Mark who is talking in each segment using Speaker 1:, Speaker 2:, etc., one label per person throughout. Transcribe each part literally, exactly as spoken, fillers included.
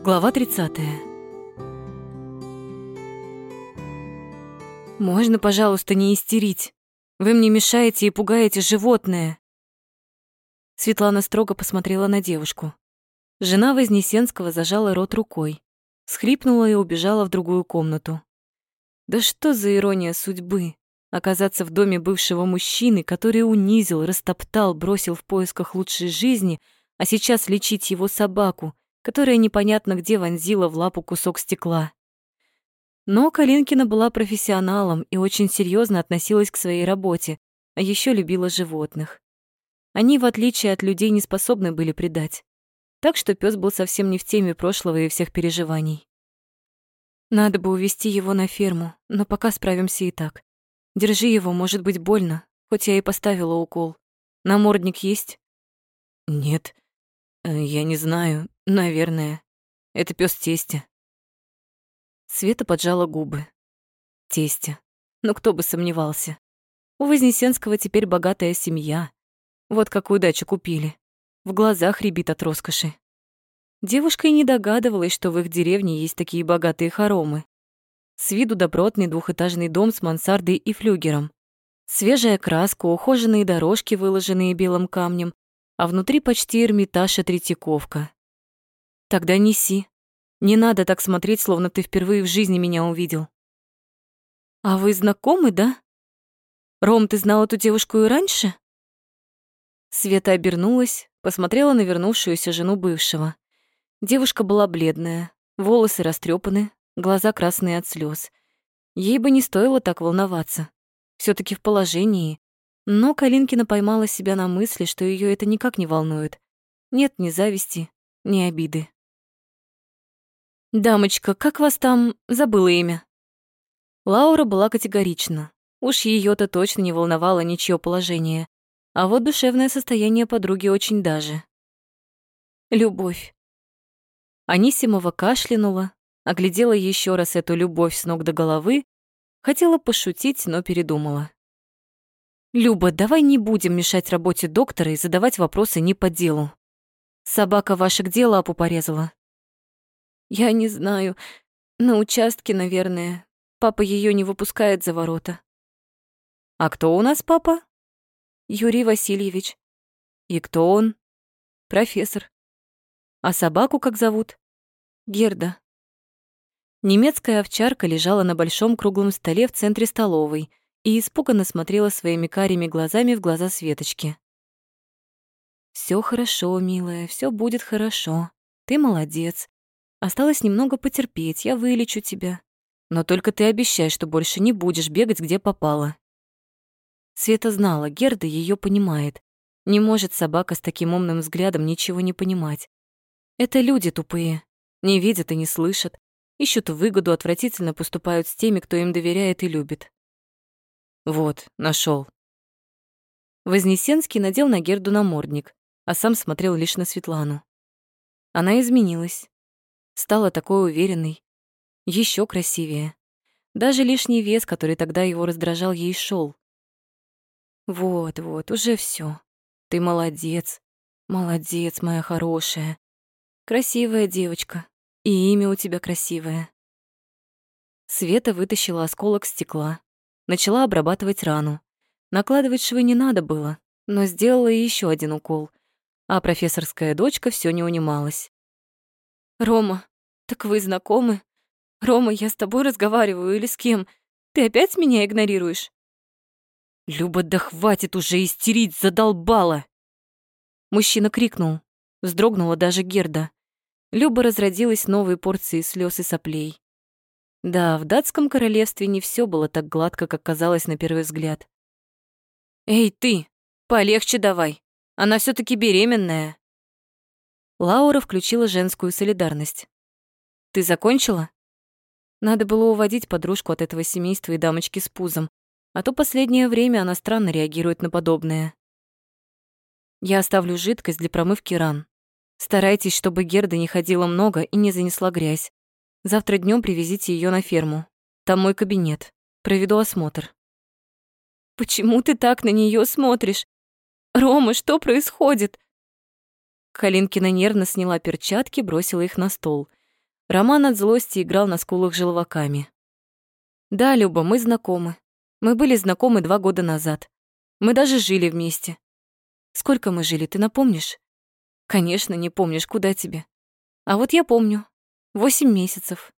Speaker 1: Глава тридцатая. «Можно, пожалуйста, не истерить? Вы мне мешаете и пугаете животное!» Светлана строго посмотрела на девушку. Жена Вознесенского зажала рот рукой, схлипнула и убежала в другую комнату. Да что за ирония судьбы? Оказаться в доме бывшего мужчины, который унизил, растоптал, бросил в поисках лучшей жизни, а сейчас лечить его собаку, которая непонятно где вонзила в лапу кусок стекла. Но Калинкина была профессионалом и очень серьезно относилась к своей работе, а еще любила животных. Они, в отличие от людей, не способны были предать. Так что пес был совсем не в теме прошлого и всех переживаний. Надо бы увезти его на ферму, но пока справимся и так. Держи его, может быть больно, хоть я и поставила укол. Намордник есть? Нет, я не знаю, наверное. Это пес тестя. Света поджала губы. Тестя. Ну кто бы сомневался. У Вознесенского теперь богатая семья. Вот какую дачу купили. В глазах рябит от роскоши. Девушка и не догадывалась, что в их деревне есть такие богатые хоромы. С виду добротный двухэтажный дом с мансардой и флюгером. Свежая краска, ухоженные дорожки, выложенные белым камнем, а внутри почти Эрмитаж и Третьяковка. Тогда неси. Не надо так смотреть, словно ты впервые в жизни меня увидел. А вы знакомы, да? Ром, ты знал эту девушку и раньше? Света обернулась, посмотрела на вернувшуюся жену бывшего. Девушка была бледная, волосы растрепаны, глаза красные от слез. Ей бы не стоило так волноваться. все таки в положении. Но Калинкина поймала себя на мысли, что ее это никак не волнует. Нет ни зависти, ни обиды. «Дамочка, как вас там...» забыла имя. Лаура была категорична. Уж ее то точно не волновало ничье положение. А вот душевное состояние подруги очень даже. Любовь. Анисимова кашлянула, оглядела еще раз эту любовь с ног до головы, хотела пошутить, но передумала. «Люба, давай не будем мешать работе доктора и задавать вопросы не по делу. Собака ваша где лапу порезала?» «Я не знаю. На участке, наверное. Папа ее не выпускает за ворота». «А кто у нас папа?» «Юрий Васильевич». «И кто он?» «Профессор». «А собаку как зовут?» «Герда». Немецкая овчарка лежала на большом круглом столе в центре столовой и испуганно смотрела своими карими глазами в глаза Светочки. «Всё хорошо, милая, всё будет хорошо. Ты молодец. Осталось немного потерпеть, я вылечу тебя. Но только ты обещай, что больше не будешь бегать, где попало». Света знала, Герда её понимает. Не может собака с таким умным взглядом ничего не понимать. Это люди тупые, не видят и не слышат, ищут выгоду, отвратительно поступают с теми, кто им доверяет и любит. Вот, нашел. Вознесенский надел на Герду намордник, а сам смотрел лишь на Светлану. Она изменилась, стала такой уверенной, еще красивее. Даже лишний вес, который тогда его раздражал, ей шел. Вот, вот, уже все. Ты молодец, молодец, моя хорошая. Красивая девочка, и имя у тебя красивое. Света вытащила осколок стекла, начала обрабатывать рану. Накладывать швы не надо было, но сделала еще один укол, а профессорская дочка все не унималась. «Рома, так вы знакомы? Рома, я с тобой разговариваю или с кем? Ты опять меня игнорируешь?» «Люба, да хватит уже истерить, задолбала!» Мужчина крикнул, вздрогнула даже Герда. Люба разродилась новой порцией слез и соплей. Да, в датском королевстве не все было так гладко, как казалось на первый взгляд. «Эй, ты, полегче давай, она все таки беременная». Лаура включила женскую солидарность. «Ты закончила?» Надо было уводить подружку от этого семейства и дамочки с пузом, а то последнее время она странно реагирует на подобное. «Я оставлю жидкость для промывки ран. Старайтесь, чтобы Герда не ходила много и не занесла грязь. Завтра днем привезите ее на ферму. Там мой кабинет. Проведу осмотр». «Почему ты так на нее смотришь? Рома, что происходит?» Калинкина нервно сняла перчатки, бросила их на стол. Роман от злости играл на скулах желваками. Да, Люба, мы знакомы. Мы были знакомы два года назад. Мы даже жили вместе. Сколько мы жили, ты напомнишь? Конечно, не помнишь, куда тебе. А вот я помню. Восемь месяцев.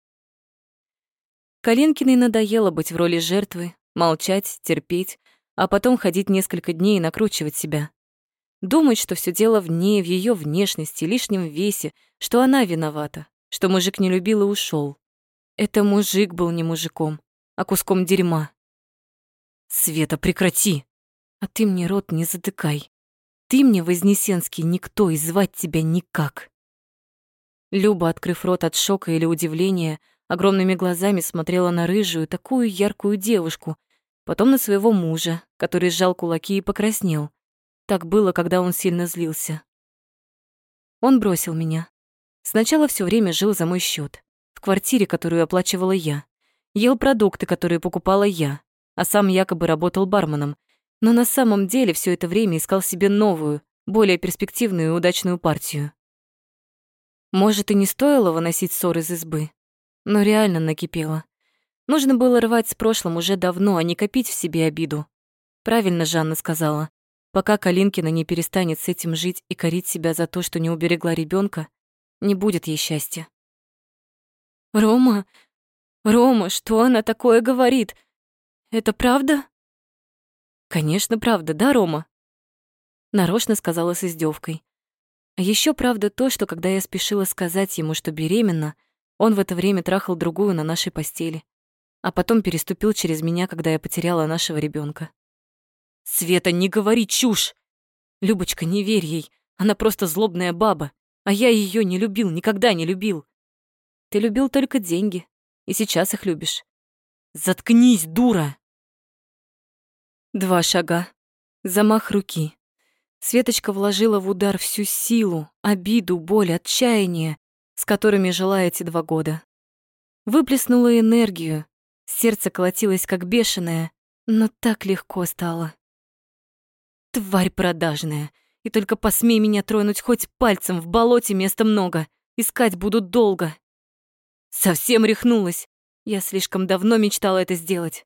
Speaker 1: Калинкиной надоело быть в роли жертвы, молчать, терпеть, а потом ходить несколько дней и накручивать себя. Думать, что все дело в ней, в ее внешности, лишнем весе, что она виновата, что мужик не любил и ушел. Это мужик был не мужиком, а куском дерьма. Света, прекрати! А ты мне рот не затыкай. Ты мне, Вознесенский, никто и звать тебя никак. Люба, открыв рот от шока или удивления, огромными глазами смотрела на рыжую, такую яркую девушку, потом на своего мужа, который сжал кулаки и покраснел. Так было, когда он сильно злился. Он бросил меня. Сначала все время жил за мой счет, в квартире, которую оплачивала я. Ел продукты, которые покупала я, а сам якобы работал барменом. Но на самом деле все это время искал себе новую, более перспективную и удачную партию. Может, и не стоило выносить ссор из избы, но реально накипело. Нужно было рвать с прошлым уже давно, а не копить в себе обиду. Правильно Жанна сказала. Пока Калинкина не перестанет с этим жить и корить себя за то, что не уберегла ребенка, не будет ей счастья. «Рома, Рома, что она такое говорит? Это правда?» «Конечно, правда, да, Рома?» Нарочно сказала с издевкой. А еще правда то, что когда я спешила сказать ему, что беременна, он в это время трахал другую на нашей постели, а потом переступил через меня, когда я потеряла нашего ребенка. «Света, не говори чушь! Любочка, не верь ей, она просто злобная баба, а я ее не любил, никогда не любил. Ты любил только деньги, и сейчас их любишь. Заткнись, дура!» Два шага. Замах руки. Светочка вложила в удар всю силу, обиду, боль, отчаяние, с которыми жила эти два года. Выплеснула энергию, сердце колотилось как бешеное, но так легко стало. Тварь продажная, и только посмей меня тронуть хоть пальцем, в болоте места много, искать будут долго. Совсем рехнулась, я слишком давно мечтала это сделать.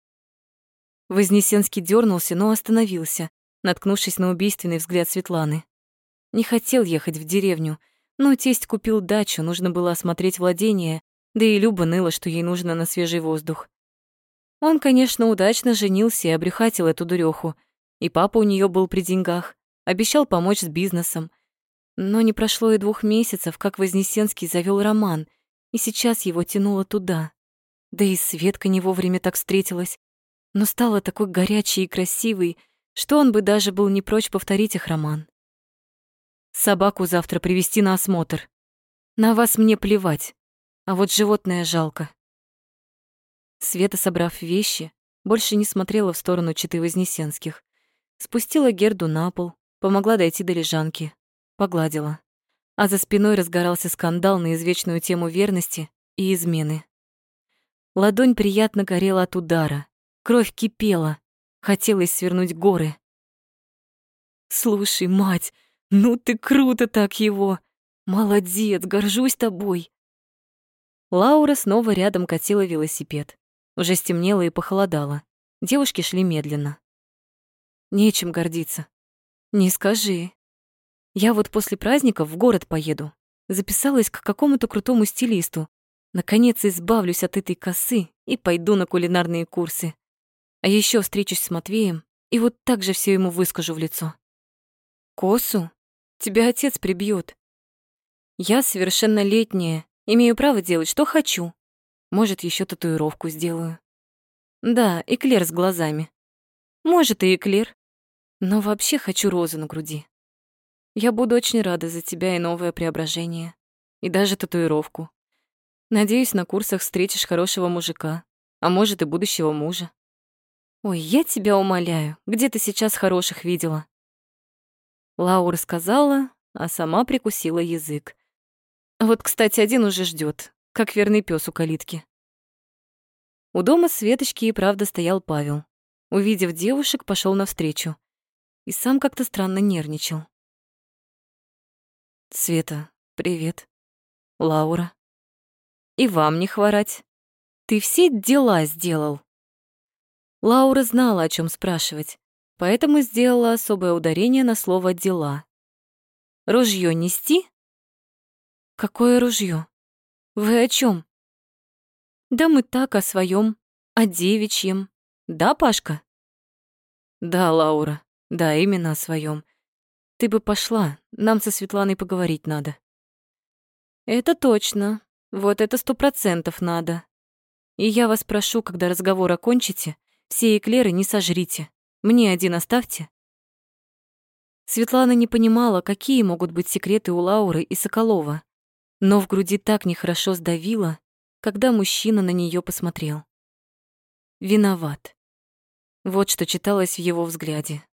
Speaker 1: Вознесенский дернулся, но остановился, наткнувшись на убийственный взгляд Светланы. Не хотел ехать в деревню, но тесть купил дачу, нужно было осмотреть владение, да и Люба ныла, что ей нужно на свежий воздух. Он, конечно, удачно женился и обрюхатил эту дурёху, и папа у нее был при деньгах, обещал помочь с бизнесом. Но не прошло и двух месяцев, как Вознесенский завел роман, и сейчас его тянуло туда. Да и Светка не вовремя так встретилась, но стала такой горячей и красивой, что он бы даже был не прочь повторить их роман. Собаку завтра привести на осмотр. На вас мне плевать, а вот животное жалко. Света, собрав вещи, больше не смотрела в сторону четы Вознесенских. Спустила Герду на пол, помогла дойти до лежанки, погладила. А за спиной разгорался скандал на извечную тему верности и измены. Ладонь приятно горела от удара, кровь кипела, хотелось свернуть горы. «Слушай, мать, ну ты круто так его! Молодец, горжусь тобой!» Лаура снова рядом катила велосипед. Уже стемнело и похолодало. Девушки шли медленно. Нечем гордиться. Не скажи. Я вот после праздников в город поеду. Записалась к какому-то крутому стилисту. Наконец избавлюсь от этой косы и пойду на кулинарные курсы. А еще встречусь с Матвеем и вот так же все ему выскажу в лицо. Косу? Тебя отец прибьет. Я совершеннолетняя, имею право делать, что хочу. Может, еще татуировку сделаю. Да, эклер с глазами. Может, и эклер. Но вообще хочу розу на груди. Я буду очень рада за тебя и новое преображение. И даже татуировку. Надеюсь, на курсах встретишь хорошего мужика, а может, и будущего мужа. Ой, я тебя умоляю, где ты сейчас хороших видела? Лаура сказала, а сама прикусила язык. Вот, кстати, один уже ждет, как верный пес у калитки. У дома Светочки и правда стоял Павел. Увидев девушек, пошел навстречу. И сам как-то странно нервничал. «Света, привет. Лаура». И вам не хворать. Ты все дела сделал. Лаура знала, о чем спрашивать, поэтому сделала особое ударение на слово «дела». Ружье нести? Какое ружье? Вы о чем? Да мы так о своем, о девичьем. Да, Пашка? Да, Лаура, да, именно о своем. Ты бы пошла, нам со Светланой поговорить надо. Это точно, вот это сто процентов надо. И я вас прошу, когда разговор окончите, все эклеры не сожрите. Мне один оставьте. Светлана не понимала, какие могут быть секреты у Лауры и Соколова, но в груди так нехорошо сдавило, когда мужчина на нее посмотрел. Виноват. Вот что читалось в его взгляде.